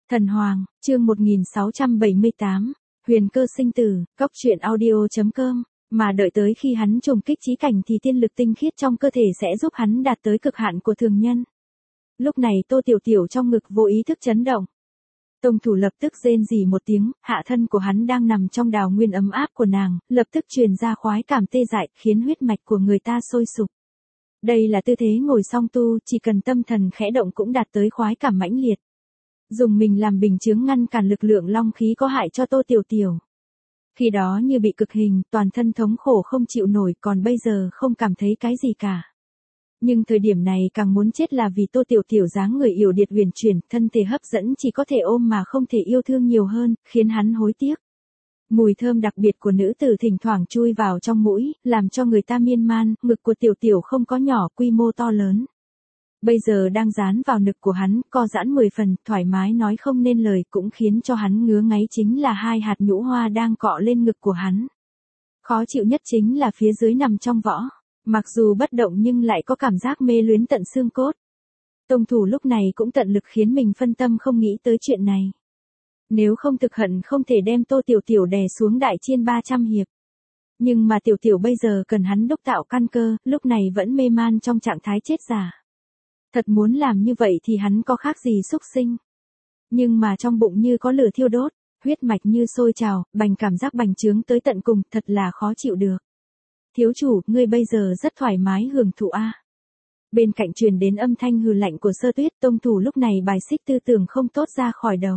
Thần Hoàng, chương 1678, Huyền cơ sinh tử, Cốc truyện audio.com, mà đợi tới khi hắn trùng kích chí cảnh thì tiên lực tinh khiết trong cơ thể sẽ giúp hắn đạt tới cực hạn của thường nhân. Lúc này Tô Tiểu Tiểu trong ngực vô ý thức chấn động. Tông thủ lập tức rên rỉ một tiếng, hạ thân của hắn đang nằm trong đào nguyên ấm áp của nàng, lập tức truyền ra khoái cảm tê dại, khiến huyết mạch của người ta sôi sục. Đây là tư thế ngồi song tu, chỉ cần tâm thần khẽ động cũng đạt tới khoái cảm mãnh liệt. Dùng mình làm bình chướng ngăn cản lực lượng long khí có hại cho Tô Tiểu Tiểu. Khi đó như bị cực hình, toàn thân thống khổ không chịu nổi, còn bây giờ không cảm thấy cái gì cả. Nhưng thời điểm này càng muốn chết là vì Tô Tiểu Tiểu dáng người yểu điệt huyền chuyển, thân thể hấp dẫn chỉ có thể ôm mà không thể yêu thương nhiều hơn, khiến hắn hối tiếc. Mùi thơm đặc biệt của nữ tử thỉnh thoảng chui vào trong mũi, làm cho người ta miên man, ngực của Tiểu Tiểu không có nhỏ, quy mô to lớn. Bây giờ đang dán vào ngực của hắn, co giãn 10 phần, thoải mái nói không nên lời, cũng khiến cho hắn ngứa ngáy chính là hai hạt nhũ hoa đang cọ lên ngực của hắn. Khó chịu nhất chính là phía dưới nằm trong võ. Mặc dù bất động nhưng lại có cảm giác mê luyến tận xương cốt. Tông thủ lúc này cũng tận lực khiến mình phân tâm không nghĩ tới chuyện này. Nếu không thực hận không thể đem Tô Tiểu Tiểu đè xuống đại chiên 300 hiệp. Nhưng mà Tiểu Tiểu bây giờ cần hắn đúc tạo căn cơ, lúc này vẫn mê man trong trạng thái chết giả. Thật muốn làm như vậy thì hắn có khác gì súc sinh. Nhưng mà trong bụng như có lửa thiêu đốt, huyết mạch như sôi trào, cảm giác bành trướng tới tận cùng, thật là khó chịu được. Thiếu chủ, ngươi bây giờ rất thoải mái hưởng thụ a. Bên cạnh truyền đến âm thanh hừ lạnh của Sơ Tuyết, tông thủ lúc này bài xích tư tưởng không tốt ra khỏi đầu.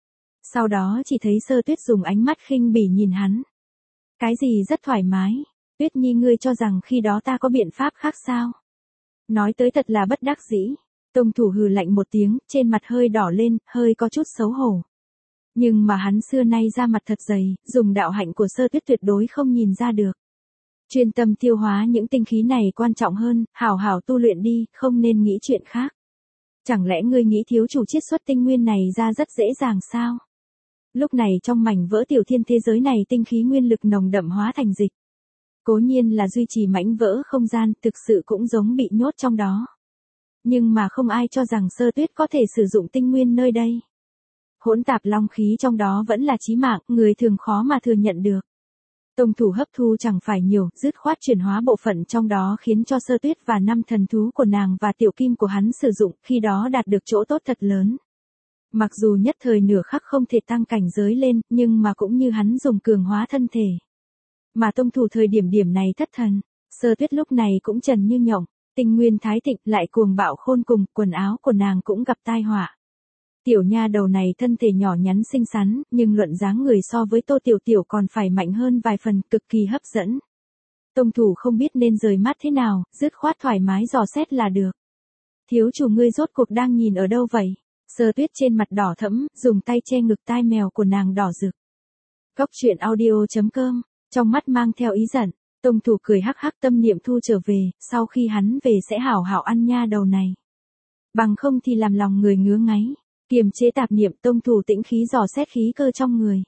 Sau đó chỉ thấy Sơ Tuyết dùng ánh mắt khinh bỉ nhìn hắn. Cái gì rất thoải mái? Tuyết Nhi, ngươi cho rằng khi đó ta có biện pháp khác sao? Nói tới thật là bất đắc dĩ. Tông thủ hừ lạnh một tiếng, trên mặt hơi đỏ lên, hơi có chút xấu hổ. Nhưng mà hắn xưa nay ra mặt thật dày, dùng đạo hạnh của Sơ Tuyết tuyệt đối không nhìn ra được. Chuyên tâm tiêu hóa những tinh khí này quan trọng hơn, hảo hảo tu luyện đi, không nên nghĩ chuyện khác. Chẳng lẽ ngươi nghĩ thiếu chủ chiết xuất tinh nguyên này ra rất dễ dàng sao? Lúc này trong mảnh vỡ tiểu thiên thế giới này tinh khí nguyên lực nồng đậm hóa thành dịch. Cố nhiên là duy trì mảnh vỡ không gian, thực sự cũng giống bị nhốt trong đó. Nhưng mà không ai cho rằng Sơ Tuyết có thể sử dụng tinh nguyên nơi đây. Hỗn tạp long khí trong đó vẫn là chí mạng, người thường khó mà thừa nhận được. Tông thủ hấp thu chẳng phải nhiều, dứt khoát chuyển hóa bộ phận trong đó khiến cho Sơ Tuyết và 5 thần thú của nàng và tiểu kim của hắn sử dụng, khi đó đạt được chỗ tốt thật lớn. Mặc dù nhất thời nửa khắc không thể tăng cảnh giới lên, nhưng mà cũng như hắn dùng cường hóa thân thể. Mà tông thủ thời điểm này thất thần, Sơ Tuyết lúc này cũng trần như nhộng, tinh nguyên thái thịnh lại cuồng bạo khôn cùng, quần áo của nàng cũng gặp tai họa. Tiểu nha đầu này thân thể nhỏ nhắn xinh xắn, nhưng luận dáng người so với Tô Tiểu Tiểu còn phải mạnh hơn vài phần, cực kỳ hấp dẫn. Tông thủ không biết nên rời mắt thế nào, dứt khoát thoải mái dò xét là được. Thiếu chủ, ngươi rốt cuộc đang nhìn ở đâu vậy? Sơ Tuyết trên mặt đỏ thẫm, dùng tay che ngực tai mèo của nàng đỏ rực. Cốc truyện audio.com, trong mắt mang theo ý giận, tông thủ cười hắc hắc, tâm niệm thu trở về, sau khi hắn về sẽ hảo hảo ăn nha đầu này. Bằng không thì làm lòng người ngứa ngáy. Kiềm chế tạp niệm, tông thủ tĩnh khí dò xét khí cơ trong người.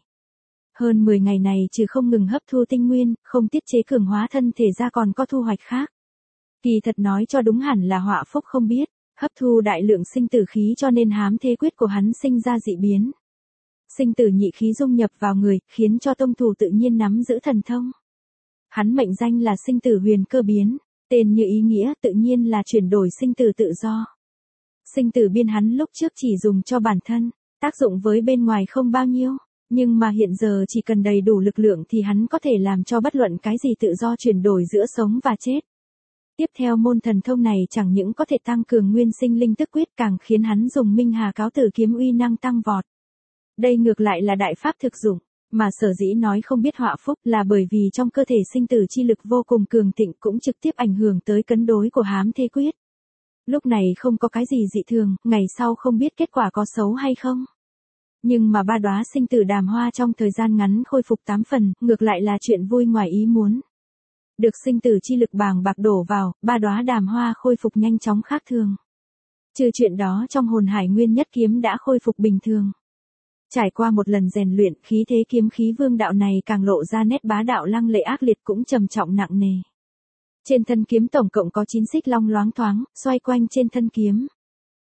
Hơn 10 ngày này trừ không ngừng hấp thu tinh nguyên, không tiết chế cường hóa thân thể ra còn có thu hoạch khác. Kỳ thật nói cho đúng hẳn là họa phúc không biết, hấp thu đại lượng sinh tử khí cho nên hám thế quyết của hắn sinh ra dị biến. Sinh tử nhị khí dung nhập vào người, khiến cho tông thủ tự nhiên nắm giữ thần thông. Hắn mệnh danh là sinh tử huyền cơ biến, tên như ý nghĩa tự nhiên là chuyển đổi sinh tử tự do. Sinh tử biên hắn lúc trước chỉ dùng cho bản thân, tác dụng với bên ngoài không bao nhiêu, nhưng mà hiện giờ chỉ cần đầy đủ lực lượng thì hắn có thể làm cho bất luận cái gì tự do chuyển đổi giữa sống và chết. Tiếp theo môn thần thông này chẳng những có thể tăng cường nguyên sinh linh tức quyết, càng khiến hắn dùng Minh Hà Cáo Tử kiếm uy năng tăng vọt. Đây ngược lại là đại pháp thực dụng, mà sở dĩ nói không biết họa phúc là bởi vì trong cơ thể sinh tử chi lực vô cùng cường thịnh, cũng trực tiếp ảnh hưởng tới cân đối của hám thế quyết. Lúc này không có cái gì dị thường, ngày sau không biết kết quả có xấu hay không. Nhưng mà 3 đóa sinh tử đàm hoa trong thời gian ngắn khôi phục 8 phần, ngược lại là chuyện vui ngoài ý muốn. Được sinh tử chi lực bàng bạc đổ vào, 3 đóa đàm hoa khôi phục nhanh chóng khác thường. Trừ chuyện đó, trong hồn hải nguyên nhất kiếm đã khôi phục bình thường. Trải qua một lần rèn luyện, khí thế kiếm khí vương đạo này càng lộ ra nét bá đạo lăng lệ ác liệt, cũng trầm trọng nặng nề. Trên thân kiếm tổng cộng có 9 xích long loáng thoáng, xoay quanh trên thân kiếm.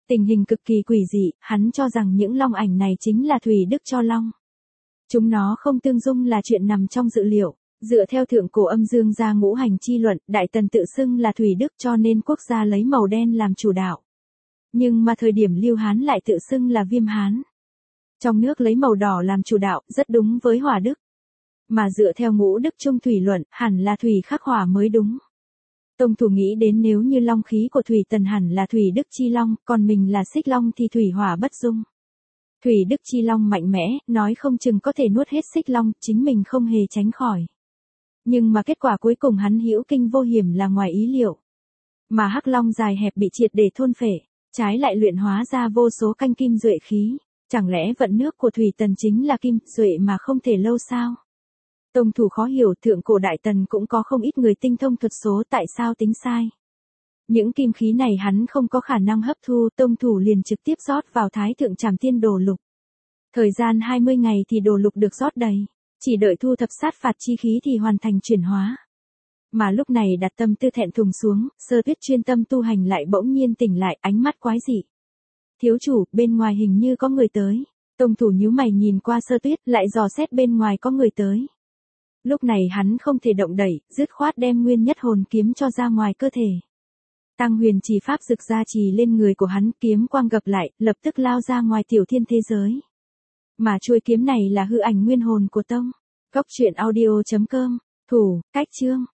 Tình hình cực kỳ quỷ dị, hắn cho rằng những long ảnh này chính là Thủy Đức cho long. Chúng nó không tương dung là chuyện nằm trong dự liệu. Dựa theo thượng cổ âm dương gia ngũ hành chi luận, Đại Tần tự xưng là Thủy Đức cho nên quốc gia lấy màu đen làm chủ đạo. Nhưng mà thời điểm Lưu Hán lại tự xưng là Viêm Hán. Trong nước lấy màu đỏ làm chủ đạo, rất đúng với hỏa đức. Mà dựa theo ngũ đức trung thủy luận, hẳn là thủy khắc hỏa mới đúng. Tông thủ nghĩ đến nếu như long khí của Thủy Tần hẳn là Thủy Đức Chi Long, còn mình là Xích Long thì thủy hỏa bất dung. Thủy Đức Chi Long mạnh mẽ, nói không chừng có thể nuốt hết Xích Long, chính mình không hề tránh khỏi. Nhưng mà kết quả cuối cùng hắn hữu kinh vô hiểm là ngoài ý liệu. Mà Hắc Long dài hẹp bị triệt để thôn phệ, trái lại luyện hóa ra vô số canh kim duệ khí. Chẳng lẽ vận nước của Thủy Tần chính là kim duệ mà không thể lâu sao? Tông thủ khó hiểu, thượng cổ Đại Tần cũng có không ít người tinh thông thuật số, tại sao tính sai. Những kim khí này hắn không có khả năng hấp thu, tông thủ liền trực tiếp rót vào Thái Thượng Trảm Tiên Đồ Lục. Thời gian 20 ngày thì đồ lục được rót đầy, chỉ đợi thu thập sát phạt chi khí thì hoàn thành chuyển hóa. Mà lúc này đặt tâm tư thẹn thùng xuống, Sơ Tuyết chuyên tâm tu hành lại bỗng nhiên tỉnh lại, ánh mắt quái dị. Thiếu chủ, bên ngoài hình như có người tới. Tông thủ nhíu mày nhìn qua Sơ Tuyết, lại dò xét bên ngoài có người tới. Lúc này hắn không thể động đẩy, dứt khoát đem nguyên nhất hồn kiếm cho ra ngoài cơ thể. Tăng huyền trì pháp rực ra trì lên người của hắn, kiếm quang gập lại, lập tức lao ra ngoài tiểu thiên thế giới. Mà chuôi kiếm này là hư ảnh nguyên hồn của tông. Góc truyện audio.com, thủ, cách chương.